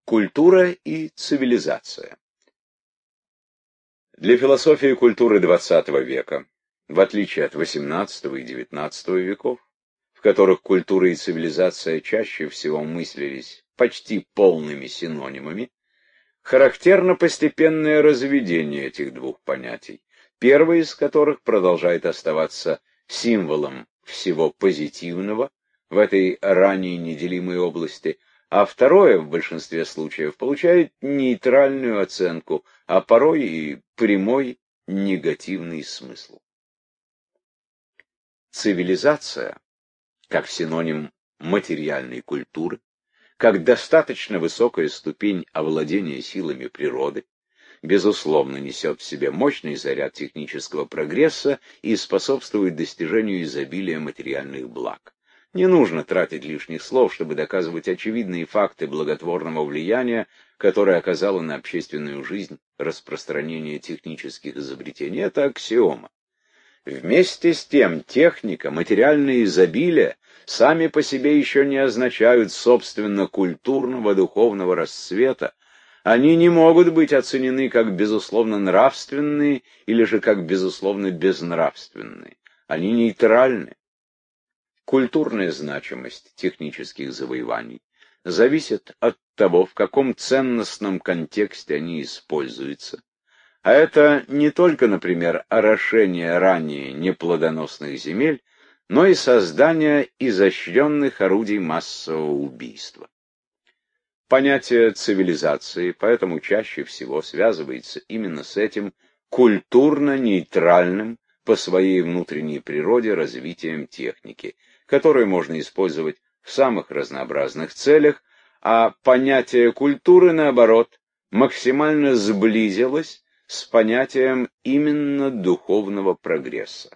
Культура и цивилизация. Для философии культуры XX века, в отличие от XVIII и XIX веков, в которых культура и цивилизация чаще всего мыслились почти полными синонимами, характерно постепенное разведение этих двух понятий, первое из которых продолжает оставаться символом всего позитивного в этой ранее неделимой области, а второе в большинстве случаев получает нейтральную оценку, а порой и прямой негативный смысл. Цивилизация, как синоним материальной культуры, как достаточно высокая ступень овладения силами природы, безусловно, несет в себе мощный заряд технического прогресса и способствует достижению изобилия материальных благ. Не нужно тратить лишних слов, чтобы доказывать очевидные факты благотворного влияния, которое оказало на общественную жизнь распространение технических изобретений. Это аксиома. Вместе с тем, техника, материальное изобилие сами по себе еще не означают собственно культурного духовного расцвета. Они не могут быть оценены как безусловно нравственные или же как безусловно безнравственные. Они нейтральны. Культурная значимость технических завоеваний зависит от того, в каком ценностном контексте они используются. А это не только, например, орошение ранее неплодоносных земель, но и создание изощренных орудий массового убийства. Понятие цивилизации поэтому чаще всего связывается именно с этим культурно-нейтральным по своей внутренней природе развитием техники, которую можно использовать в самых разнообразных целях, а понятие культуры, наоборот, максимально сблизилось с понятием именно духовного прогресса.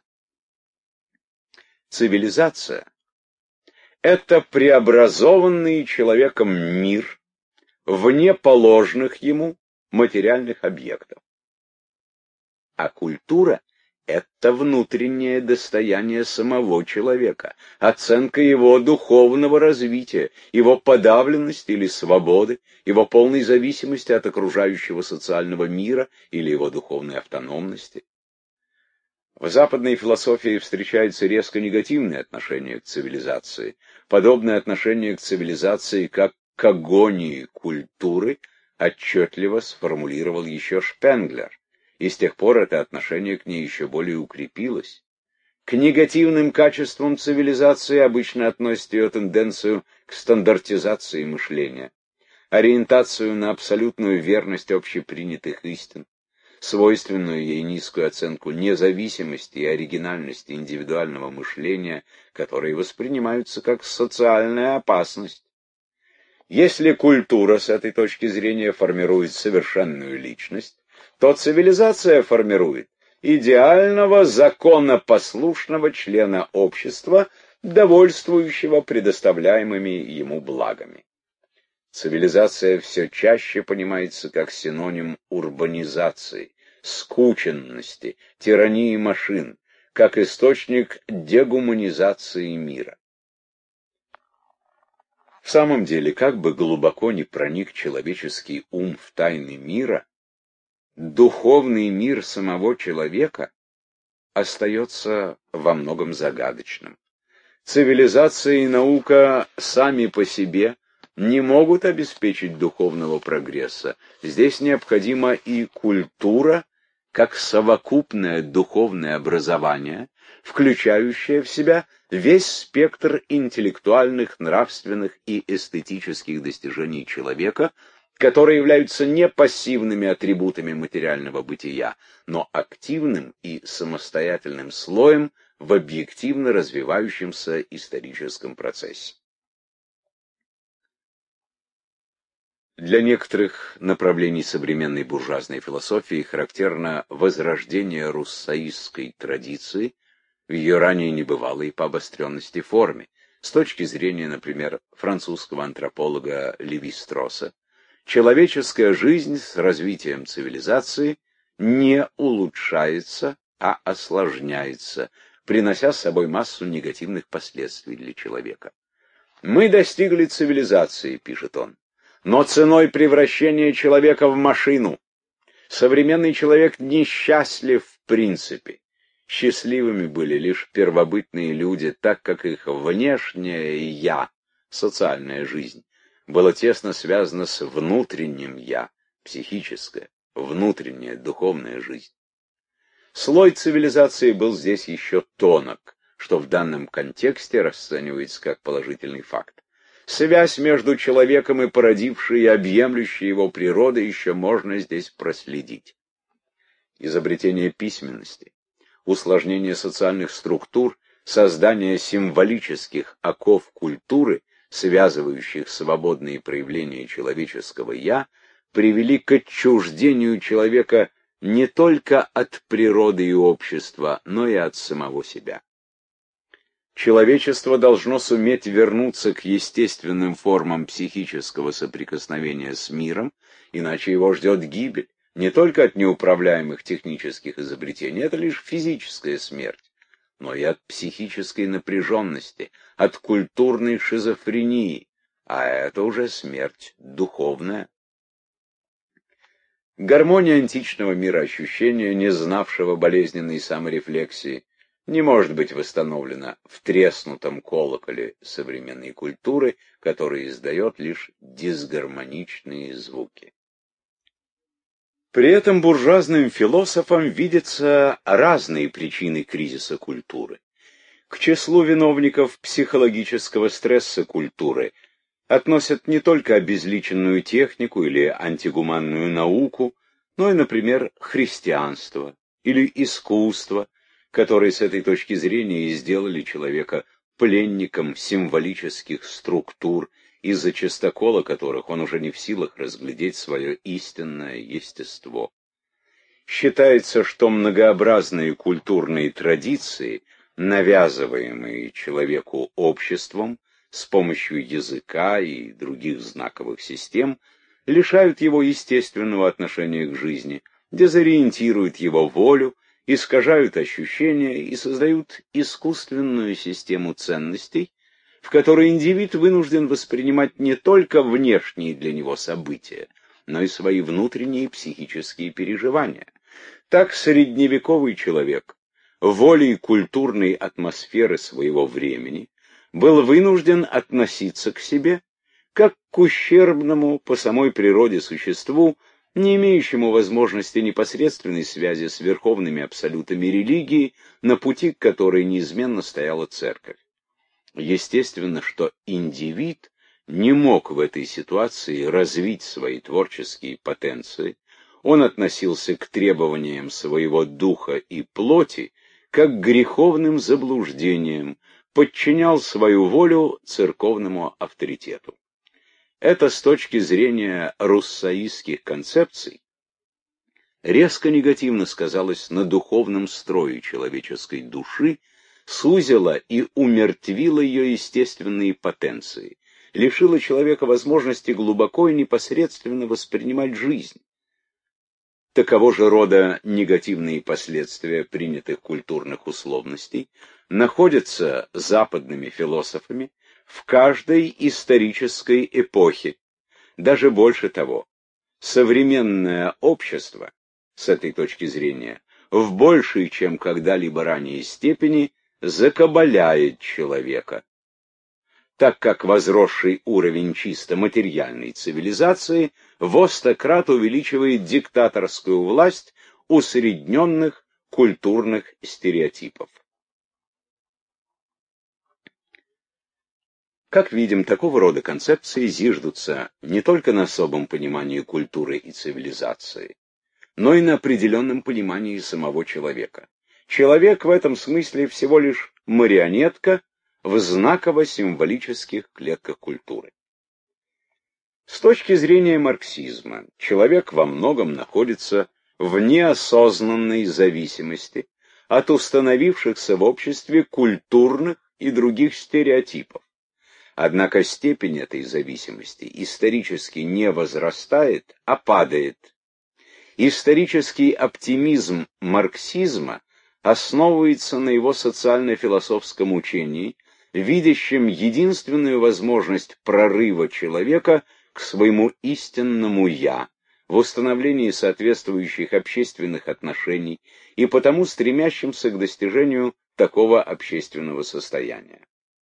Цивилизация — это преобразованный человеком мир вне положенных ему материальных объектов. А культура — это внутреннее достояние самого человека, оценка его духовного развития, его подавленности или свободы, его полной зависимости от окружающего социального мира или его духовной автономности. В западной философии встречается резко негативное отношение к цивилизации. Подобное отношение к цивилизации как к агонии культуры отчетливо сформулировал еще Шпенглер, и с тех пор это отношение к ней еще более укрепилось. К негативным качествам цивилизации обычно относят ее тенденцию к стандартизации мышления, ориентацию на абсолютную верность общепринятых истин, свойственную ей низкую оценку независимости и оригинальности индивидуального мышления, которые воспринимаются как социальная опасность. Если культура с этой точки зрения формирует совершенную личность, то цивилизация формирует идеального законопослушного члена общества, довольствующего предоставляемыми ему благами. Цивилизация все чаще понимается как синоним урбанизации, скученности, тирании машин, как источник дегуманизации мира. В самом деле, как бы глубоко ни проник человеческий ум в тайны мира, духовный мир самого человека остается во многом загадочным. Цивилизация и наука сами по себе не могут обеспечить духовного прогресса. Здесь необходима и культура, как совокупное духовное образование, включающее в себя весь спектр интеллектуальных, нравственных и эстетических достижений человека, которые являются не пассивными атрибутами материального бытия, но активным и самостоятельным слоем в объективно развивающемся историческом процессе. Для некоторых направлений современной буржуазной философии характерно возрождение руссоистской традиции в ее ранее небывалой по обостренности форме. С точки зрения, например, французского антрополога Леви-Стросса, человеческая жизнь с развитием цивилизации не улучшается, а осложняется, принося с собой массу негативных последствий для человека. «Мы достигли цивилизации», — пишет он, но ценой превращения человека в машину. Современный человек несчастлив в принципе. Счастливыми были лишь первобытные люди, так как их внешнее «я», социальная жизнь, было тесно связано с внутренним «я», психическая, внутренняя, духовная жизнь. Слой цивилизации был здесь еще тонок, что в данном контексте расценивается как положительный факт. Связь между человеком и породившей и объемлющей его природой еще можно здесь проследить. Изобретение письменности, усложнение социальных структур, создание символических оков культуры, связывающих свободные проявления человеческого «я», привели к отчуждению человека не только от природы и общества, но и от самого себя. Человечество должно суметь вернуться к естественным формам психического соприкосновения с миром, иначе его ждет гибель, не только от неуправляемых технических изобретений, это лишь физическая смерть, но и от психической напряженности, от культурной шизофрении, а это уже смерть духовная. Гармония античного мироощущения, не знавшего болезненной саморефлексии, не может быть восстановлена в треснутом колоколе современной культуры, который издает лишь дисгармоничные звуки. При этом буржуазным философам видятся разные причины кризиса культуры. К числу виновников психологического стресса культуры относят не только обезличенную технику или антигуманную науку, но и, например, христианство или искусство, которые с этой точки зрения и сделали человека пленником символических структур, из-за чистокола которых он уже не в силах разглядеть свое истинное естество. Считается, что многообразные культурные традиции, навязываемые человеку обществом с помощью языка и других знаковых систем, лишают его естественного отношения к жизни, дезориентируют его волю, искажают ощущения и создают искусственную систему ценностей, в которой индивид вынужден воспринимать не только внешние для него события, но и свои внутренние психические переживания. Так средневековый человек, волей культурной атмосферы своего времени, был вынужден относиться к себе как к ущербному по самой природе существу, не имеющему возможности непосредственной связи с верховными абсолютами религии, на пути к которой неизменно стояла церковь. Естественно, что индивид не мог в этой ситуации развить свои творческие потенции, он относился к требованиям своего духа и плоти как к греховным заблуждениям, подчинял свою волю церковному авторитету. Это с точки зрения руссоистских концепций резко негативно сказалось на духовном строе человеческой души, сузило и умертвило ее естественные потенции, лишило человека возможности глубоко и непосредственно воспринимать жизнь. Таково же рода негативные последствия принятых культурных условностей находятся западными философами в каждой исторической эпохе. Даже больше того, современное общество, с этой точки зрения, в большей, чем когда-либо ранее степени, закабаляет человека, так как возросший уровень чисто материальной цивилизации во 100 крат увеличивает диктаторскую власть усредненных культурных стереотипов. Как видим, такого рода концепции зиждутся не только на особом понимании культуры и цивилизации, но и на определенном понимании самого человека. Человек в этом смысле всего лишь марионетка в знаково-символических клетках культуры. С точки зрения марксизма, человек во многом находится в неосознанной зависимости от установившихся в обществе культурных и других стереотипов. Однако степень этой зависимости исторически не возрастает, а падает. Исторический оптимизм марксизма основывается на его социально-философском учении, видящем единственную возможность прорыва человека к своему истинному «я», в установлении соответствующих общественных отношений и потому стремящимся к достижению такого общественного состояния.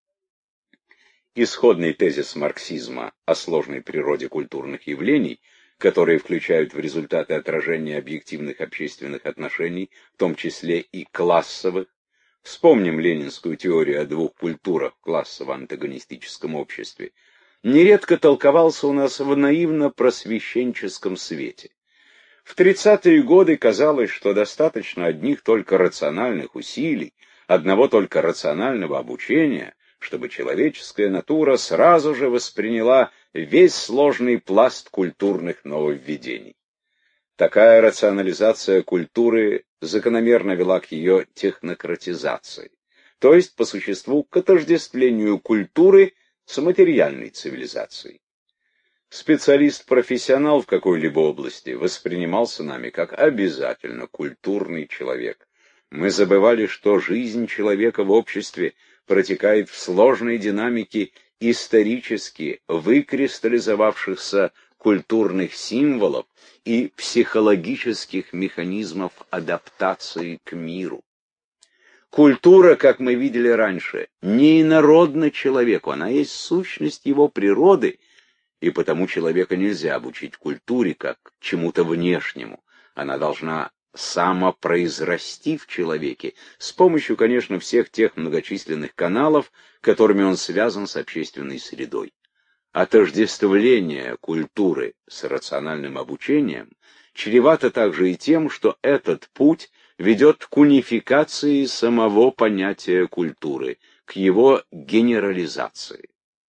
Исходный тезис марксизма о сложной природе культурных явлений, которые включают в результаты отражения объективных общественных отношений, в том числе и классовых, вспомним ленинскую теорию о двух культурах в классово-антагонистическом обществе, нередко толковался у нас в наивно-просвещенческом свете. В 30-е годы казалось, что достаточно одних только рациональных усилий, одного только рационального обучения, чтобы человеческая натура сразу же восприняла весь сложный пласт культурных нововведений. Такая рационализация культуры закономерно вела к ее технократизации, то есть, по существу, к отождествлению культуры с материальной цивилизацией. Специалист-профессионал в какой-либо области воспринимался нами как обязательно культурный человек. Мы забывали, что жизнь человека в обществе протекает в сложной динамике исторически выкристаллизовавшихся культурных символов и психологических механизмов адаптации к миру. Культура, как мы видели раньше, не инородна человеку, она есть сущность его природы, и потому человека нельзя обучить культуре как чему-то внешнему. Она должна самопроизрасти в человеке с помощью, конечно, всех тех многочисленных каналов, которыми он связан с общественной средой. Отождествление культуры с рациональным обучением чревато также и тем, что этот путь ведет к унификации самого понятия культуры, к его генерализации.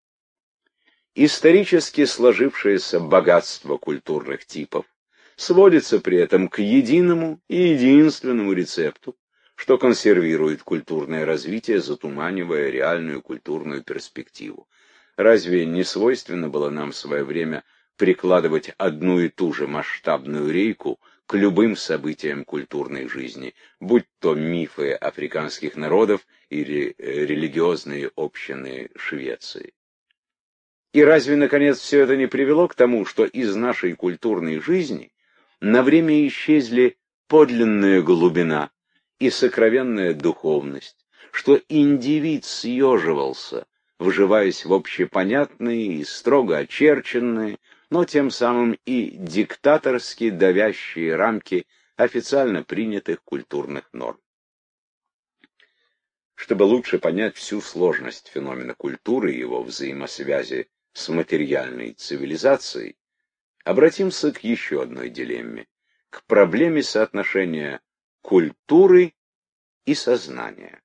Исторически сложившееся богатство культурных типов сводится при этом к единому и единственному рецепту, что консервирует культурное развитие, затуманивая реальную культурную перспективу. Разве не свойственно было нам в свое время прикладывать одну и ту же масштабную рейку к любым событиям культурной жизни, будь то мифы африканских народов или религиозные общины Швеции? И разве, наконец, все это не привело к тому, что из нашей культурной жизни на время исчезли подлинная глубина и сокровенная духовность, что индивид съеживался, вживаясь в общепонятные и строго очерченные, но тем самым и диктаторски давящие рамки официально принятых культурных норм? Чтобы лучше понять всю сложность феномена культуры и его взаимосвязи с материальной цивилизацией, обратимся к еще одной дилемме, к проблеме соотношения культуры и сознания.